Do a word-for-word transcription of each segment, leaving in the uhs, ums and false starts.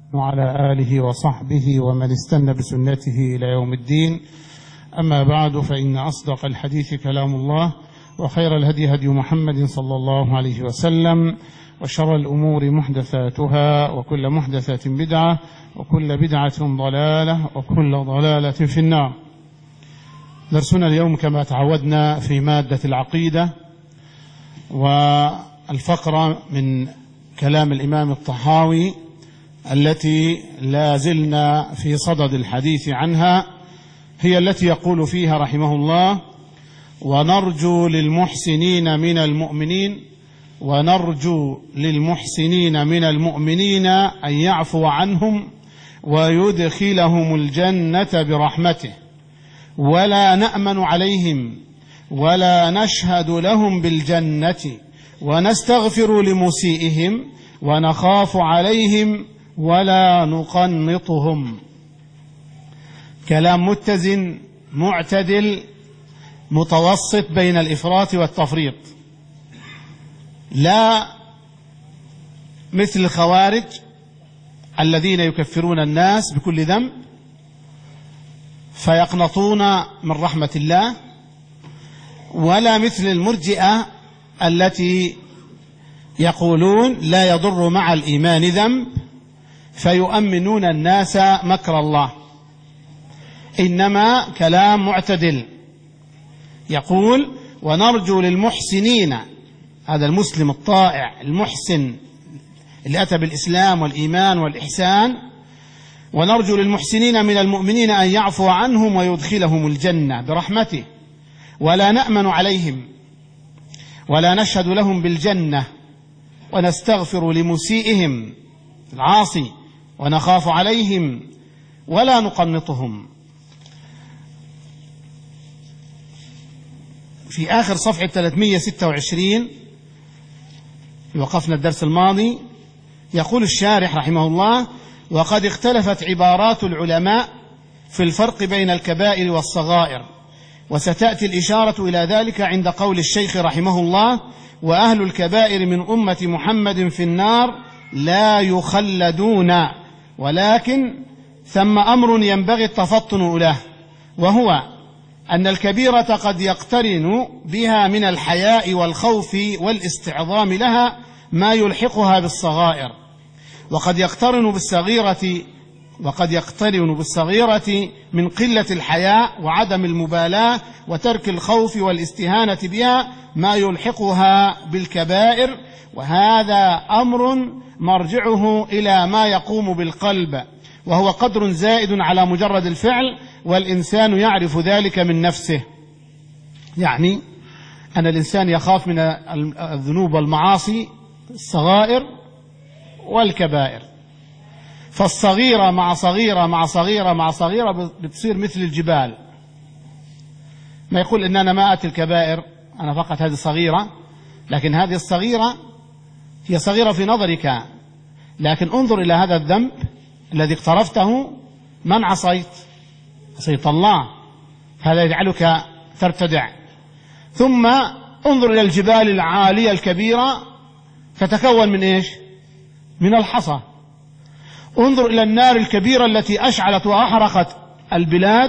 وعلى آله وصحبه ومن استنى بسنته إلى يوم الدين. أما بعد، فإن أصدق الحديث كلام الله، وخير الهدي هدي محمد صلى الله عليه وسلم، وشر الأمور محدثاتها، وكل محدثة بدعة، وكل بدعة ضلالة، وكل ضلالة في النار. درسنا اليوم كما تعودنا في مادة العقيدة، والفقرة من كلام الإمام الطحاوي التي لا زلنا في صدد الحديث عنها، هي التي يقول فيها رحمه الله: ونرجو للمحسنين من المؤمنين ونرجو للمحسنين من المؤمنين أن يعفو عنهم ويدخلهم الجنة برحمته، ولا نأمن عليهم ولا نشهد لهم بالجنة، ونستغفر لمسيئهم ونخاف عليهم ولا نقنطهم. كلام متزن معتدل متوسط بين الإفراط والتفريط، لا مثل الخوارج الذين يكفرون الناس بكل ذنب فيقنطون من رحمة الله، ولا مثل المرجئة التي يقولون لا يضر مع الإيمان ذنب فيؤمنون الناس مكر الله. إنما كلام معتدل، يقول: ونرجو للمحسنين، هذا المسلم الطائع المحسن اللي أتى بالإسلام والإيمان والإحسان، ونرجو للمحسنين من المؤمنين أن يعفو عنهم ويدخلهم الجنة برحمته، ولا نأمن عليهم ولا نشهد لهم بالجنة، ونستغفر لمسيئهم العاصي ونخاف عليهم ولا نقنطهم. في آخر صفحة ثلاثمئة وستة وعشرين وقفنا الدرس الماضي، يقول الشارح رحمه الله: وقد اختلفت عبارات العلماء في الفرق بين الكبائر والصغائر، وستأتي الإشارة إلى ذلك عند قول الشيخ رحمه الله: وأهل الكبائر من أمة محمد في النار لا يخلدون، ولكن ثم أمر ينبغي التفطن له، وهو أن الكبيرة قد يقترن بها من الحياء والخوف والاستعظام لها ما يلحقها بالصغائر، وقد يقترن بالصغيرة وقد يقترن بالصغيرة من قلة الحياء وعدم المبالاة وترك الخوف والاستهانة بها ما يلحقها بالكبائر، وهذا أمر مرجعه إلى ما يقوم بالقلب، وهو قدر زائد على مجرد الفعل، والإنسان يعرف ذلك من نفسه. يعني أن الإنسان يخاف من الذنوب والمعاصي الصغائر والكبائر، فالصغيرة مع صغيرة مع صغيرة مع صغيرة بتصير مثل الجبال. ما يقول إن أنا ما أتي الكبائر، أنا فقط هذه صغيرة، لكن هذه الصغيرة هي صغيرة في نظرك، لكن انظر إلى هذا الذنب الذي اقترفته، من عصيت؟ عصيت الله، هذا يجعلك ترتدع. ثم انظر إلى الجبال العالية الكبيرة، تتكون من إيش؟ من الحصى. انظر إلى النار الكبيرة التي أشعلت وأحرقت البلاد،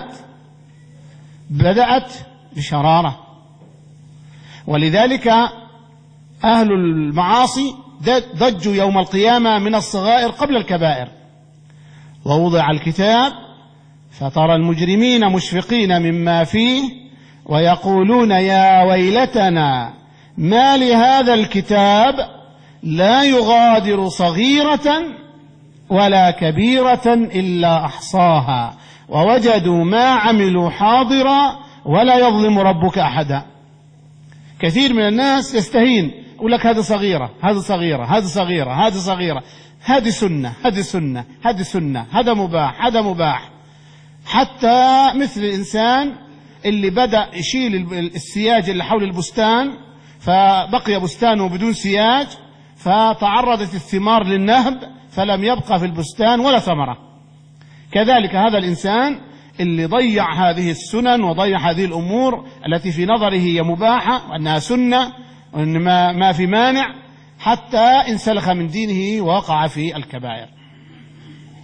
بدأت بشرارة. ولذلك أهل المعاصي ضجوا يوم القيامة من الصغائر قبل الكبائر. ووضع الكتاب فترى المجرمين مشفقين مما فيه ويقولون يا ويلتنا ما لهذا الكتاب لا يغادر صغيرة ولا كبيرة إلا أحصاها ووجدوا ما عملوا حاضرا ولا يظلم ربك أحدا. كثير من الناس يستهين، يقول لك هذه صغيرة هذه صغيرة هذه صغيرة هذه صغيرة، هذه سنة هذه سنة هذه سنة، هذا مباح هذا مباح. حتى مثل الإنسان اللي بدأ يشيل السياج اللي حول البستان، فبقي بستانه بدون سياج، فتعرضت الثمار للنهب فلم يبقى في البستان ولا ثمرة. كذلك هذا الإنسان اللي ضيع هذه السنن وضيع هذه الأمور التي في نظره هي مباحة وأنها سنة وأن ما, ما في مانع، حتى انسلخ من دينه ووقع في الكبائر.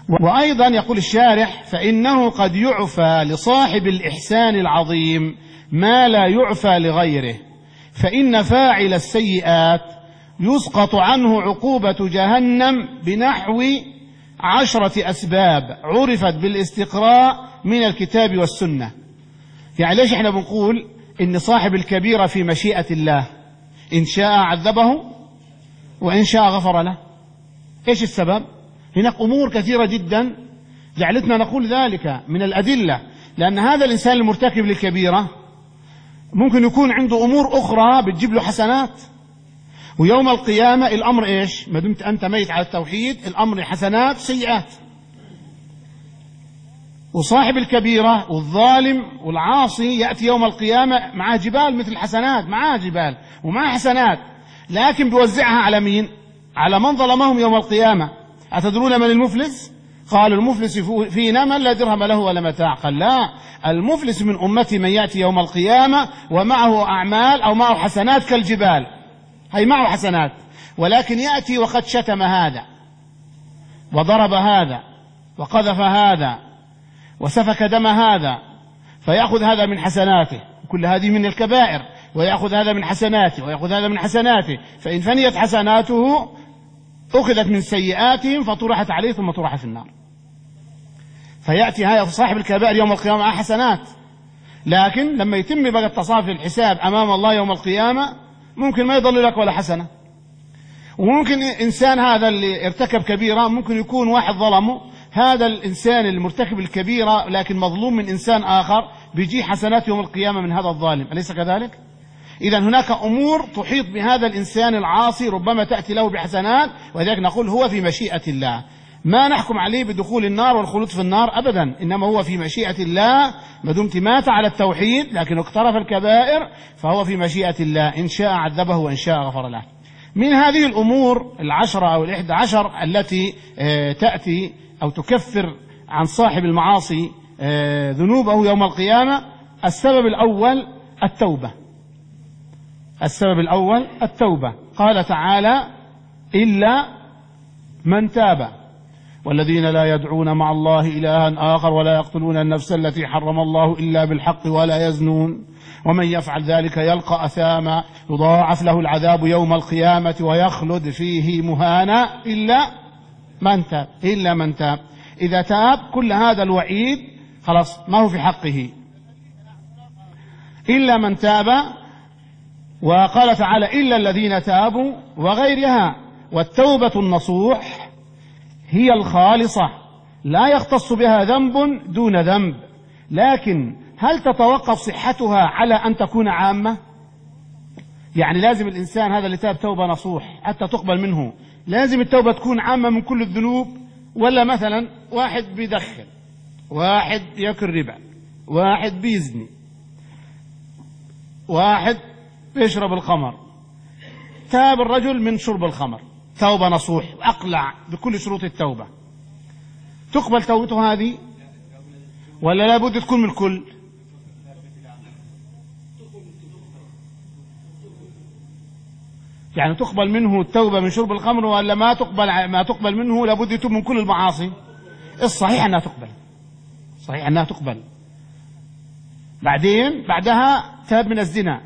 وأيضا يقول الشارح: فإنه قد يعفى لصاحب الإحسان العظيم ما لا يعفى لغيره، فإن فاعل السيئات يسقط عنه عقوبة جهنم بنحو عشرة أسباب عرفت بالاستقراء من الكتاب والسنة. يعني ليش احنا بنقول إن صاحب الكبيرة في مشيئة الله، إن شاء عذبه وإن شاء غفر له؟ إيش السبب؟ هناك أمور كثيرة جدا جعلتنا نقول ذلك من الأدلة، لأن هذا الإنسان المرتكب للكبيرة ممكن يكون عنده أمور أخرى بتجيب له حسنات، ويوم القيامة الأمر إيش؟ ما دمت أنت ميت على التوحيد الأمر حسنات سيئات. وصاحب الكبيرة والظالم والعاصي يأتي يوم القيامة معاه جبال مثل الحسنات، معاه جبال ومعاه حسنات، لكن بيوزعها على مين؟ على من ظلمهم يوم القيامة. أتدرون من المفلس؟ قال: المفلس فينا من لا درهم له ولا متاع. قال: لا، المفلس من أمتي من يأتي يوم القيامة ومعه أعمال أو معه حسنات كالجبال، هي معه حسنات، ولكن يأتي وقد شتم هذا وضرب هذا وقذف هذا وسفك دم هذا، فيأخذ هذا من حسناته، كل هذه من الكبائر، ويأخذ هذا من حسناته ويأخذ هذا من حسناته، فإن فنيت حسناته أخذت من سيئاتهم فطرحت عليه ثم طرح في النار. فيأتي هذا صاحب الكبائر يوم القيامة مع حسنات، لكن لما يتم بقى التصافي الحساب أمام الله يوم القيامة ممكن ما يضل لك ولا حسنة. وممكن إنسان هذا اللي ارتكب كبيرة ممكن يكون واحد ظلمه، هذا الإنسان المرتكب الكبيرة لكن مظلوم من إنسان آخر بيجي حسنات يوم القيامة من هذا الظالم، أليس كذلك؟ إذن هناك أمور تحيط بهذا الإنسان العاصي ربما تأتي له بحسنات، ولذلك نقول هو في مشيئة الله، ما نحكم عليه بدخول النار والخلود في النار أبدا، إنما هو في مشيئة الله ما دمت مات على التوحيد لكن اقترف الكبائر فهو في مشيئة الله، إن شاء عذبه وإن شاء غفر له. من هذه الأمور العشرة أو الإحدى عشر التي تأتي أو تكفر عن صاحب المعاصي ذنوبه يوم القيامة: السبب الأول التوبة. السبب الأول التوبة. قال تعالى: إلا من تاب، والذين لا يدعون مع الله إلها آخر ولا يقتلون النفس التي حرم الله إلا بالحق ولا يزنون ومن يفعل ذلك يلقى أثاما يضاعف له العذاب يوم القيامة ويخلد فيه مهانا إلا من تاب. إلا من تاب، إذا تاب كل هذا الوعيد خلاص ما هو في حقه. إلا من تاب، وقال تعالى: إلا الذين تابوا وغيرها. والتوبة النصوح هي الخالصة لا يختص بها ذنب دون ذنب، لكن هل تتوقف صحتها على أن تكون عامة؟ يعني لازم الإنسان هذا اللي تاب توبة نصوح حتى تقبل منه لازم التوبة تكون عامة من كل الذنوب، ولا مثلا واحد بيدخن، واحد يأكل ربا، واحد بيزني، واحد بيشرب الخمر، تاب الرجل من شرب الخمر توبة نصوح وأقلع بكل شروط التوبة، تقبل توبته هذه ولا لابد تكون من الكل؟ يعني تقبل منه التوبة من شرب الخمر ولا ما تقبل؟ ما تقبل منه لابد يتوب من كل المعاصي. الصحيح أنها تقبل، صحيح أنها تقبل. بعدين بعدها تاب من الزنا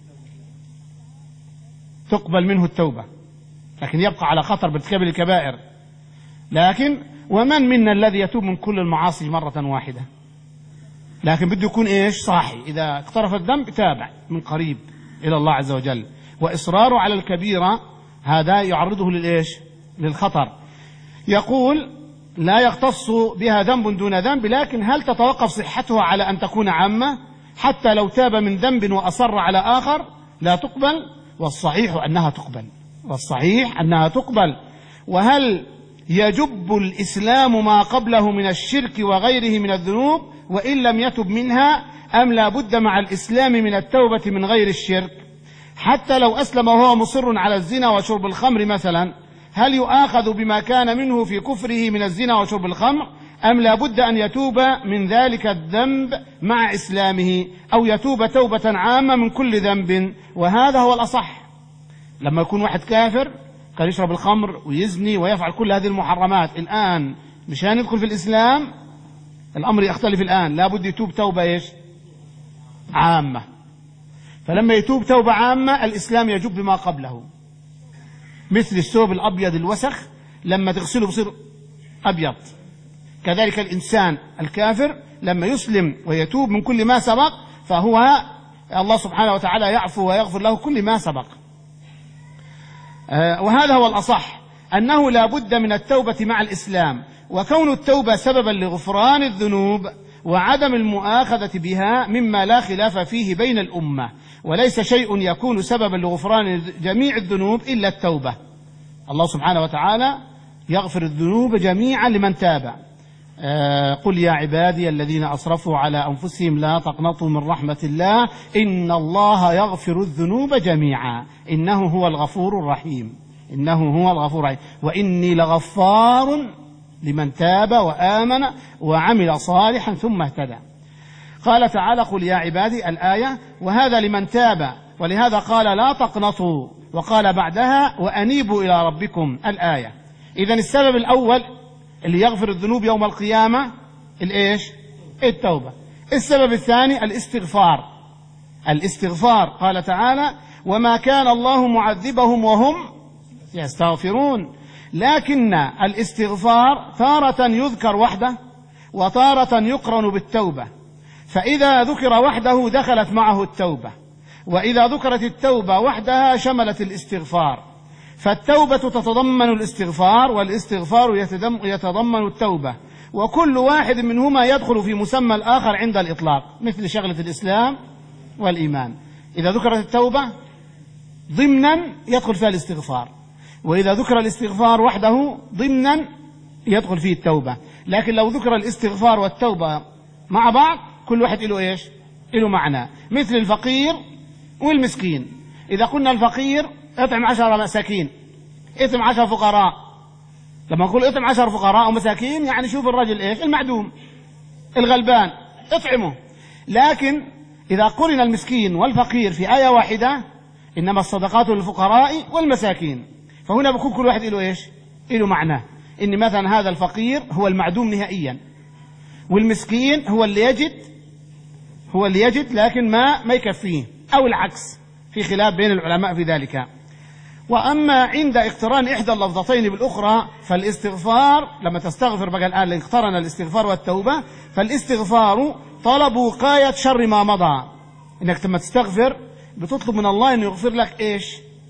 تقبل منه التوبة، لكن يبقى على خطر بارتكاب الكبائر. لكن ومن منا الذي يتوب من كل المعاصي مرة واحدة؟ لكن بده يكون إيش؟ صاحي، إذا اقترف الذنب تابع من قريب إلى الله عز وجل. وإصراره على الكبيرة هذا يعرضه للإيش؟ للخطر. يقول: لا يختص بها ذنب دون ذنب، لكن هل تتوقف صحتها على أن تكون عامة؟ حتى لو تاب من ذنب وأصر على آخر لا تقبل، والصحيح أنها تقبل، والصحيح أنها تقبل. وهل يجب الإسلام ما قبله من الشرك وغيره من الذنوب وإن لم يتب منها، أم لا بد مع الإسلام من التوبة من غير الشرك؟ حتى لو أسلم وهو مصر على الزنا وشرب الخمر مثلا، هل يؤاخذ بما كان منه في كفره من الزنا وشرب الخمر، أم لا بد أن يتوب من ذلك الذنب مع إسلامه، أو يتوب توبة عامة من كل ذنب؟ وهذا هو الأصح. لما يكون واحد كافر كان يشرب الخمر ويزني ويفعل كل هذه المحرمات، الآن مشان يدخل في الإسلام الأمر يختلف الآن، لابد يتوب توبة إيش؟ عامة. فلما يتوب توبة عامة الإسلام يجب بما قبله، مثل الثوب الأبيض الوسخ لما تغسله بصير أبيض، كذلك الإنسان الكافر لما يسلم ويتوب من كل ما سبق فهو الله سبحانه وتعالى يعفو ويغفر له كل ما سبق. وهذا هو الأصح، أنه لا بد من التوبة مع الإسلام، وكون التوبة سببا لغفران الذنوب وعدم المؤاخذة بها مما لا خلاف فيه بين الأمة، وليس شيء يكون سببا لغفران جميع الذنوب إلا التوبة. الله سبحانه وتعالى يغفر الذنوب جميعا لمن تاب. آه قل يا عبادي الذين أسرفوا على أنفسهم لا تقنطوا من رحمة الله إن الله يغفر الذنوب جميعا إنه هو الغفور الرحيم، إنه هو الغفور الرحيم وإني لغفار لمن تاب وآمن وعمل صالحا ثم اهتدى. قال تعالى قل يا عبادي الآية، وهذا لمن تاب، ولهذا قال لا تقنطوا، وقال بعدها وأنيبوا إلى ربكم الآية. إذن السبب الأول اللي يغفر الذنوب يوم القيامة الإيش؟ التوبة. السبب الثاني الاستغفار. الاستغفار قال تعالى وما كان الله معذبهم وهم يستغفرون، لكن الاستغفار تارة يذكر وحده وتارة يقرن بالتوبة، فإذا ذكر وحده دخلت معه التوبة، وإذا ذكرت التوبة وحدها شملت الاستغفار. فالتوبة تتضمن الاستغفار، والاستغفار يتضمن التوبة، وكل واحد منهما يدخل في مسمى الآخر عند الإطلاق، مثل شغلة الإسلام والإيمان. إذا ذكرت التوبة ضمنا يدخل فيها الاستغفار، وإذا ذكر الاستغفار وحده ضمنا يدخل فيه التوبة. لكن لو ذكر الاستغفار والتوبة مع بعض كل واحد له إيش؟ له معنى، مثل الفقير والمسكين. إذا قلنا الفقير اطعم عشر مساكين، اطعم عشر فقراء، لما نقول اطعم عشر فقراء ومساكين يعني شوف الرجل إيش؟ المعدوم الغلبان اطعمه. لكن إذا قرن المسكين والفقير في آية واحدة إنما الصدقات للفقراء والمساكين، فهنا بكون كل واحد له إيش؟ له معنى، إن مثلا هذا الفقير هو المعدوم نهائيا، والمسكين هو اللي يجد هو اللي يجد لكن ما ما يكفيه، أو العكس، في خلاف بين العلماء في ذلك. وأما عند اقتران إحدى اللفظتين بالأخرى فالاستغفار، لما تستغفر بقى الآن اقترن الاستغفار والتوبة، فالاستغفار طلب وقاية شر ما مضى، إنك لما تستغفر بتطلب من الله إنه يغفر لك إيش؟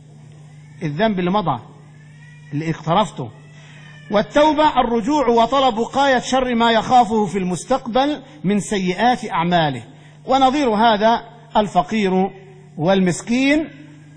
الذنب اللي مضى اللي اقترفته. والتوبة الرجوع وطلب وقاية شر ما يخافه في المستقبل من سيئات أعماله. ونظير هذا الفقير والمسكين،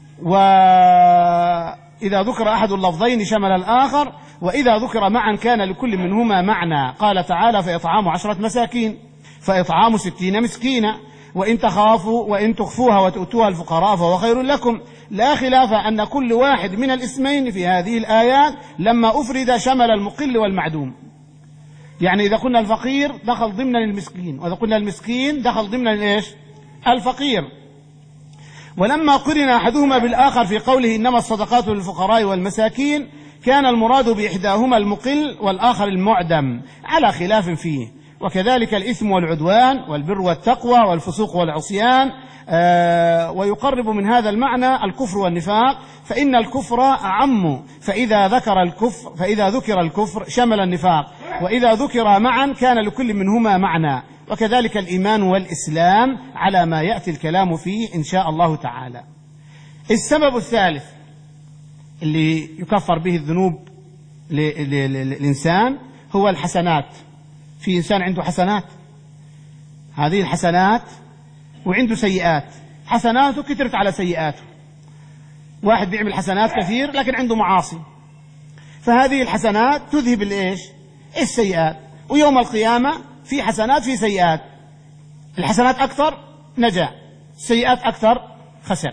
وإذا ذكر أحد اللفظين شمل الآخر، وإذا ذكر معا كان لكل منهما معنى. قال تعالى فإطعام عشرة مساكين، فإطعام ستين مسكينا، وإن تخافوا وإن تخفوها وتؤتوها الفقراء فهو خير لكم. لا خلاف أن كل واحد من الاسمين في هذه الآيات لما أفرد شمل المقل والمعدوم. يعني إذا قلنا الفقير دخل ضمن المسكين، وإذا قلنا المسكين دخل ضمن الإيش؟ الفقير. ولما قرن أحدهما بالآخر في قوله إنما الصدقات للفقراء والمساكين كان المراد بإحداهما المقل والآخر المعدم على خلاف فيه. وكذلك الإثم والعدوان والبر والتقوى والفسوق والعصيان. آه ويقرب من هذا المعنى الكفر والنفاق، فإن الكفر أعم، فإذا ذكر الكفر فإذا ذكر الكفر شمل النفاق، وإذا ذكر معا كان لكل منهما معنى. وكذلك الإيمان والإسلام على ما يأتي الكلام فيه إن شاء الله تعالى. السبب الثالث اللي يكفر به الذنوب للإنسان هو الحسنات. في إنسان عنده حسنات، هذه الحسنات، وعنده سيئات، حسناته كترت على سيئاته. واحد بيعمل حسنات كثير لكن عنده معاصي، فهذه الحسنات تذهب الإيش؟ السيئات. ويوم القيامة في حسنات في سيئات، الحسنات أكثر نجا، السيئات أكثر خسر.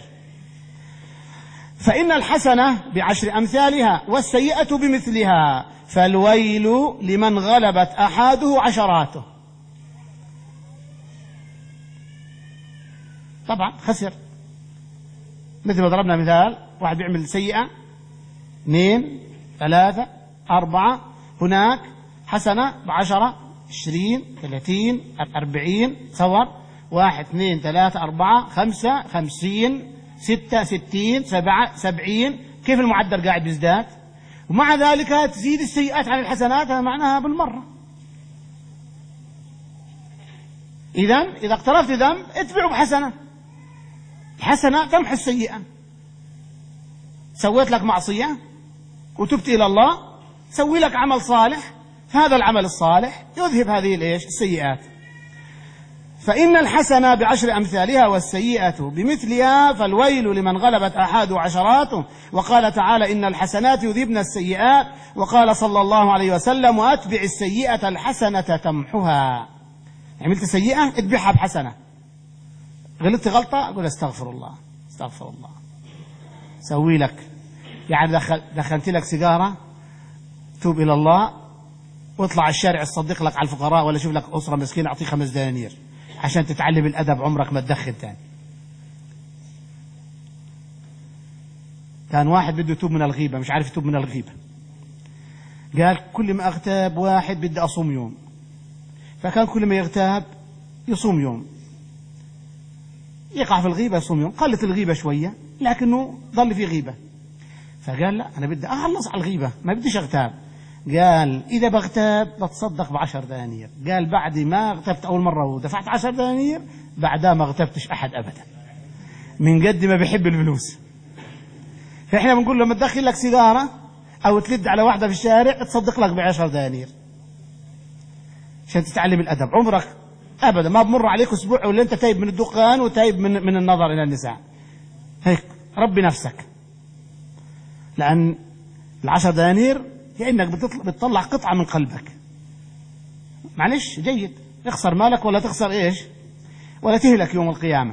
فإن الحسنة بعشر أمثالها والسيئة بمثلها، فالويل لمن غلبت أحاده عشراته. طبعا خسر. مثل ما ضربنا مثال، واحد بيعمل سيئة، اثنين ثلاثة أربعة، هناك حسنة بعشرة، عشرين، ثلاثين، أربعين، تصور، واحد، اثنين، ثلاثة، أربعة، خمسة، خمسين، ستة، ستين، سبعة، سبعين. كيف المعدل قاعد بيزداد؟ ومع ذلك تزيد السيئات عن الحسنات، هذا معناها بالمرة. إذن إذا اقترفت ذنب اتبعه بحسنة، الحسنة تمحو السيئة. سويت لك معصية وتبت إلى الله، سوي لك عمل صالح، هذا العمل الصالح يذهب هذه الإيش السيئات. فإن الحسنة بعشر أمثالها والسيئة بمثلها، فالويل لمن غلبت آحاد عشراته. وقال تعالى: إن الحسنات يذهبن السيئات. وقال صلى الله عليه وسلم: وأتبع السيئة الحسنة تمحها. عملت سيئة اتبعها بحسنة. غلطت غلطة قل استغفر الله استغفر الله. سوي لك يعني دخل دخلت لك سيجارة، توب إلى الله واطلع الشارع تصدق لك على الفقراء، ولا شوف لك أسرة مسكينة أعطيه خمس دنانير عشان تتعلم الأدب، عمرك ما تدخن تاني. كان واحد بده يتوب من الغيبة، مش عارف يتوب من الغيبة، قال كل ما أغتاب واحد بدي أصوم يوم، فكان كل ما يغتاب يصوم يوم، يقع في الغيبة يصوم يوم. قلت الغيبة شوية لكنه ظل في غيبة، فقال لا أنا بدي أخلص على الغيبة، ما بديش أغتاب. قال إذا بغتاب بتصدق بعشر دنانير. قال بعد ما اغتبت أول مرة ودفعت عشر دنانير، بعدها ما اغتبتش أحد أبدا، من قد ما بيحب الفلوس. فإحنا بنقول لما تدخل لك سيجارة أو تلد على واحدة في الشارع تصدق لك بعشر دنانير عشان تتعلم الأدب. عمرك أبدا ما بمر عليك أسبوع ولا أنت تايب من الدخان وتايب من, من النظر إلى النساء. هيك ربي نفسك، لأن العشر دنانير كأنك بتطلع قطعة من قلبك. معلش جيد، اخسر مالك ولا تخسر إيش ولا تهلك يوم القيامة.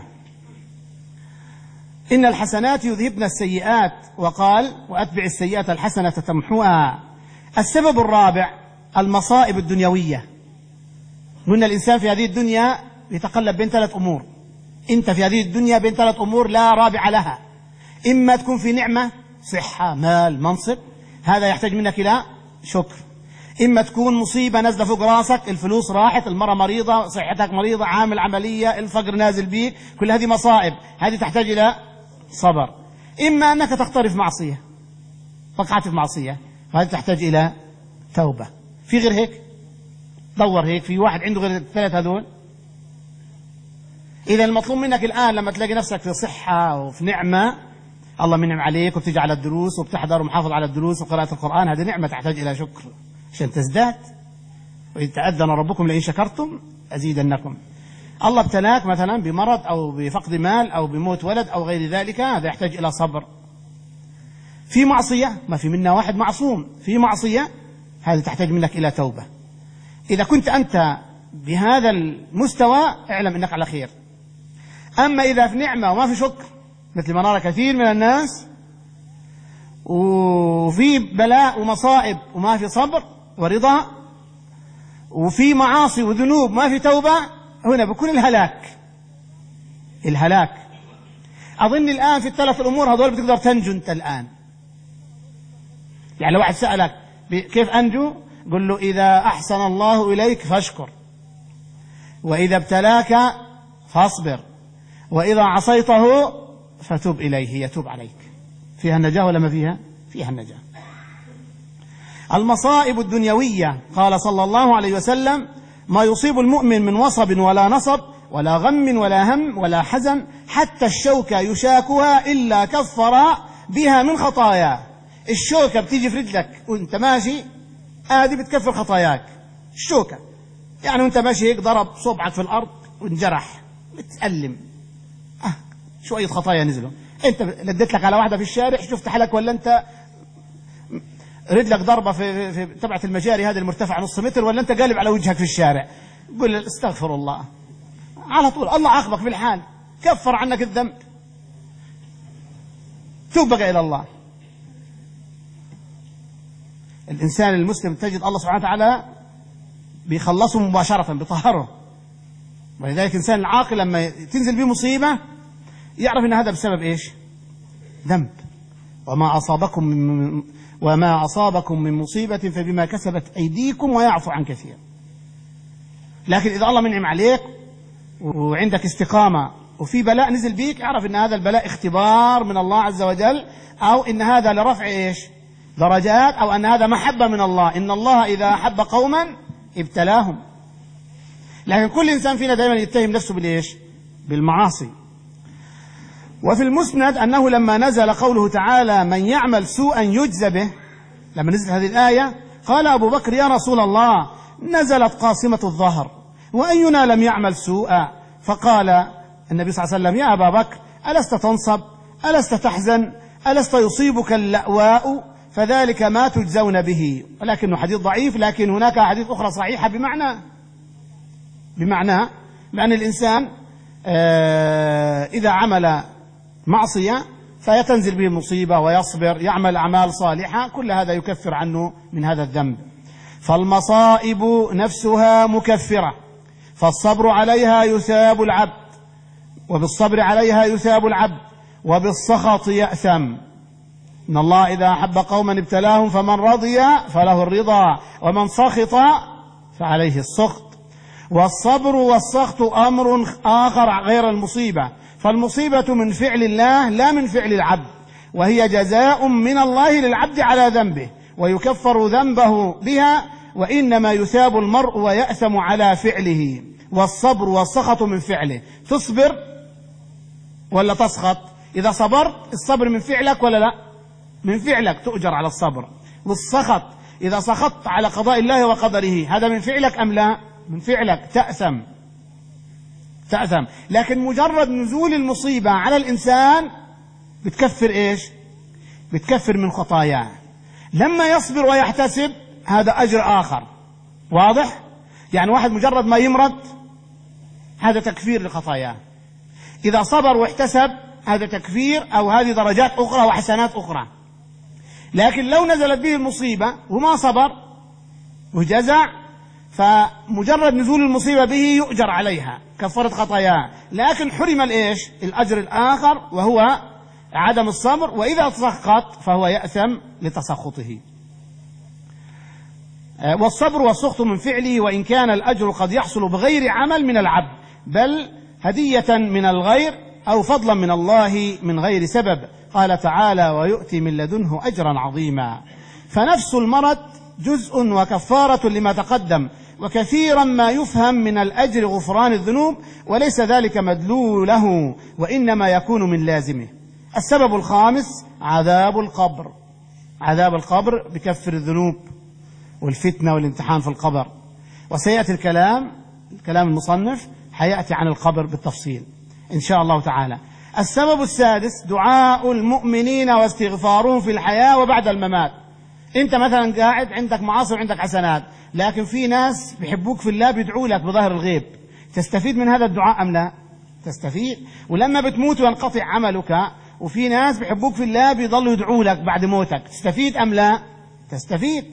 إن الحسنات يذهبن السيئات. وقال: وأتبع السيئات الحسنة تمحوها. السبب الرابع المصائب الدنيوية. قلنا الإنسان في هذه الدنيا يتقلب بين ثلاث أمور. أنت في هذه الدنيا بين ثلاث أمور لا رابع لها. إما تكون في نعمة، صحة، مال، منصب، هذا يحتاج منك إلى شكر. إما تكون مصيبة نازلة فوق راسك، الفلوس راحت، المرة مريضة، صحتك مريضة، عامل عملية، الفقر نازل بيك، كل هذه مصائب، هذه تحتاج إلى صبر. إما أنك تقترف معصية، وقعت في معصية، وهذه تحتاج إلى توبة. في غير هيك؟ دور هيك في واحد عنده غير الثلاث هذول؟ إذا المطلوب منك الآن لما تلاقي نفسك في صحة وفي نعمة، الله منعم عليك وبتيجي على الدروس وبتحضر ومحافظ على الدروس وقراءة القرآن، هذه نعمة تحتاج إلى شكر عشان تزداد. وإذ تأذن ربكم لئن شكرتم أزيدنكم. الله ابتلاك مثلا بمرض أو بفقد مال أو بموت ولد أو غير ذلك، هذا يحتاج إلى صبر. في معصية، ما في منا واحد معصوم، في معصية هذه تحتاج منك إلى توبة. إذا كنت أنت بهذا المستوى اعلم أنك على خير. أما إذا في نعمة وما في شكر، مثل ما نرى كثير من الناس، وفي بلاء ومصائب وما في صبر ورضا، وفي معاصي وذنوب ما في توبة، هنا بكون الهلاك. الهلاك. أظن الآن في الثلاث الأمور هذول بتقدر تنجو أنت الآن. يعني لو واحد سألك كيف أنجو، قل له: إذا أحسن الله إليك فاشكر، وإذا ابتلاك فاصبر، وإذا عصيته فتوب إليه يتوب عليك. فيها النجاة ولا ما فيها؟ فيها النجاة. المصائب الدنيوية. قال صلى الله عليه وسلم: ما يصيب المؤمن من وصب ولا نصب ولا غم ولا هم ولا حزن حتى الشوكة يشاكها إلا كفر بها من خطاياه. الشوكة بتيجي في رجلك وانت ماشي، هذه بتكفر خطاياك. الشوكة يعني وانت ماشي هيك ضرب صبعك في الأرض وانجرح، بتألم، آه شوية خطايا نزلوا. انت لديت لك على واحدة في الشارع، شفت حالك ولا انت رجلك ضربة في, في تبعة المجاري هذه المرتفعة نص متر، ولا انت قالب على وجهك في الشارع، قل استغفر الله على طول، الله عاقبك في الحال، كفر عنك الذنب، توب بقى إلى الله. الإنسان المسلم تجد الله سبحانه وتعالى بيخلصه مباشرة، بيطهره. ولذلك الإنسان العاقل لما تنزل به مصيبة يعرف أن هذا بسبب إيش؟ ذنب. وما أصابكم من وما أصابكم من مصيبة فبما كسبت أيديكم ويعفو عن كثير. لكن إذا الله منعم عليك وعندك استقامة وفي بلاء نزل بيك، اعرف إن هذا البلاء اختبار من الله عز وجل، أو إن هذا لرفع إيش درجات، أو أن هذا محبة من الله. إن الله إذا أحب قوما ابتلاهم. لكن كل إنسان فينا دائما يتهم نفسه بالإيش؟ بالمعاصي. وفي المسند أنه لما نزل قوله تعالى من يعمل سوءا يجزى به، لما نزلت هذه الآية قال أبو بكر يا رسول الله نزلت قاصمة الظهر وأينا لم يعمل سوءا؟ فقال النبي صلى الله عليه وسلم يا أبا بكر ألست تنصب؟ ألست تحزن؟ ألست يصيبك اللأواء؟ فذلك ما تجزون به. ولكنه حديث ضعيف، لكن هناك حديث أخرى صحيحة بمعنى بمعنى بأن الإنسان إذا عمل معصية فيتنزل به المصيبة ويصبر، يعمل أعمال صالحة، كل هذا يكفر عنه من هذا الذنب. فالمصائب نفسها مكفرة، فالصبر عليها يثاب العبد، وبالصبر عليها يثاب العبد، وبالسخط يأثم. إن الله إذا أحب قوما ابتلاهم فمن رضي فله الرضا ومن سخط فعليه السخط. والصبر والسخط أمر آخر غير المصيبة، فالمصيبة من فعل الله لا من فعل العبد، وهي جزاء من الله للعبد على ذنبه ويكفر ذنبه بها، وإنما يثاب المرء ويأثم على فعله. والصبر والسخط من فعله. تصبر ولا تسخط؟ إذا صبرت الصبر من فعلك ولا لا؟ من فعلك، تؤجر على الصبر. والسخط إذا سخطت على قضاء الله وقدره هذا من فعلك أم لا؟ من فعلك، تأثم تأثم. لكن مجرد نزول المصيبة على الإنسان بتكفر إيش؟ بتكفر من خطاياه. لما يصبر ويحتسب هذا أجر آخر. واضح؟ يعني واحد مجرد ما يمرض هذا تكفير لخطاياه، إذا صبر واحتسب هذا تكفير أو هذه درجات أخرى وحسنات أخرى. لكن لو نزلت به المصيبة وما صبر وجزع فمجرد نزول المصيبة به يؤجر عليها كفرت خطاياه، لكن حرم الإيش؟ الأجر الآخر وهو عدم الصبر، وإذا تسخط فهو يأثم لتسخطه. والصبر والسخط من فعله، وإن كان الأجر قد يحصل بغير عمل من العبد بل هدية من الغير أو فضلا من الله من غير سبب. قال تعالى ويؤتي من لدنه أجرا عظيما. فنفس المرض جزء وكفارة لما تقدم، وكثيرا ما يفهم من الأجر غفران الذنوب، وليس ذلك مدلوله وإنما يكون من لازمه. السبب الخامس عذاب القبر. عذاب القبر بكفر الذنوب والفتنة والامتحان في القبر، وسيأتي الكلام الكلام المصنف حيأتي عن القبر بالتفصيل إن شاء الله تعالى. السبب السادس دعاء المؤمنين واستغفارهم في الحياة وبعد الممات. أنت مثلا قاعد عندك معاصي وعندك حسنات، لكن في ناس بيحبوك في الله بيدعوا لك بظاهر الغيب، تستفيد من هذا الدعاء أم لا؟ تستفيد. ولما بتموت وينقطع عملك وفي ناس بيحبوك في الله بيضلوا يدعوا لك بعد موتك، تستفيد أم لا؟ تستفيد.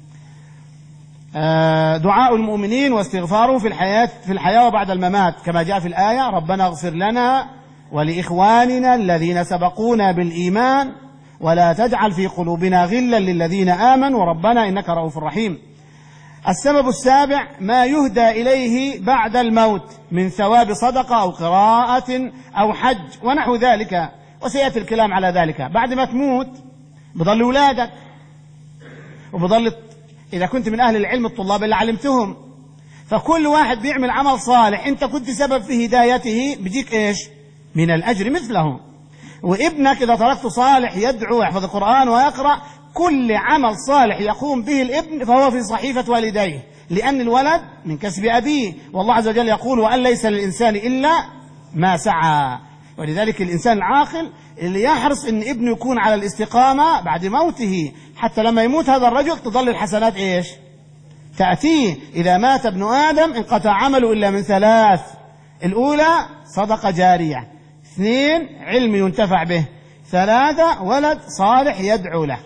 دعاء المؤمنين واستغفارهم في الحياة في الحياة وبعد الممات، كما جاء في الآية ربنا اغفر لنا ولإخواننا الذين سبقونا بالإيمان ولا تجعل في قلوبنا غلا للذين آمنوا وربنا إنك رؤوف رحيم. السبب السابع ما يهدى إليه بعد الموت من ثواب صدقة أو قراءة أو حج ونحو ذلك، وسيأتي الكلام على ذلك. بعد ما تموت بضل أولادك، وبضل إذا كنت من أهل العلم الطلاب اللي علمتهم، فكل واحد بيعمل عمل صالح أنت كنت سبب في هدايته بيجيك إيش؟ من الأجر مثله. وابنك إذا تركت صالح يدعو يحفظ القرآن ويقرأ، كل عمل صالح يقوم به الابن فهو في صحيفة والديه، لأن الولد من كسب أبيه، والله عز وجل يقول وأن ليس للإنسان إلا ما سعى. ولذلك الإنسان العاقل اللي يحرص أن ابنه يكون على الاستقامة بعد موته، حتى لما يموت هذا الرجل تظل الحسنات إيش؟ تأتيه. إذا مات ابن آدم انقطع عمله إلا من ثلاث: الأولى صدقة جارية، اثنين علم ينتفع به، ثلاثة ولد صالح يدعو له.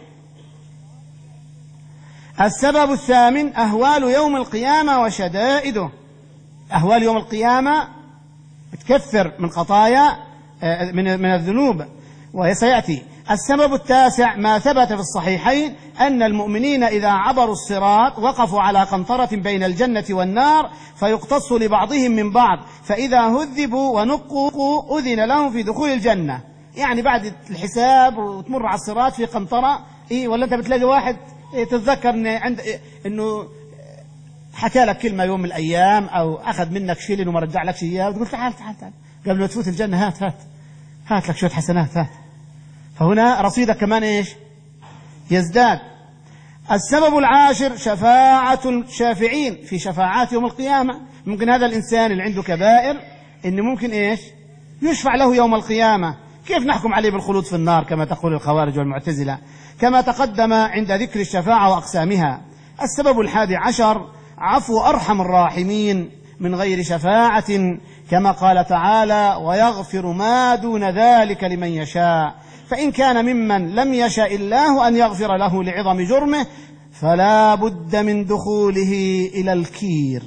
السبب الثامن أهوال يوم القيامة وشدائده. أهوال يوم القيامة بتكفر من خطايا من من الذنوب، وسيأتي السبب التاسع ما ثبت في الصحيحين أن المؤمنين إذا عبروا الصراط وقفوا على قنطرة بين الجنة والنار فيقتص لبعضهم من بعض، فإذا هذبوا ونقوا أذن لهم في دخول الجنة. يعني بعد الحساب وتمر على الصراط في قنطرة، إيه ولا أنت بتلاقي واحد إيه تتذكر إن عند إيه إنه حكى لك كلمة يوم من الأيام أو أخذ منك شيلين وما رجع لك إياه وتقول تعال تعال تعال قبل ما تفوت الجنة هات هات هات لك شوية حسنات هات. فهنا رصيدك كمان إيش يزداد. السبب العاشر شفاعة الشافعين في شفاعات يوم القيامة. ممكن هذا الإنسان اللي عنده كبائر إن ممكن إيش يشفع له يوم القيامة. كيف نحكم عليه بالخلود في النار كما تقول الخوارج والمعتزلة كما تقدم عند ذكر الشفاعة وأقسامها. السبب الحادي عشر عفو أرحم الراحمين من غير شفاعة كما قال تعالى ويغفر ما دون ذلك لمن يشاء، فإن كان ممن لم يشاء الله أن يغفر له لعظم جرمه فلا بد من دخوله إلى الكير.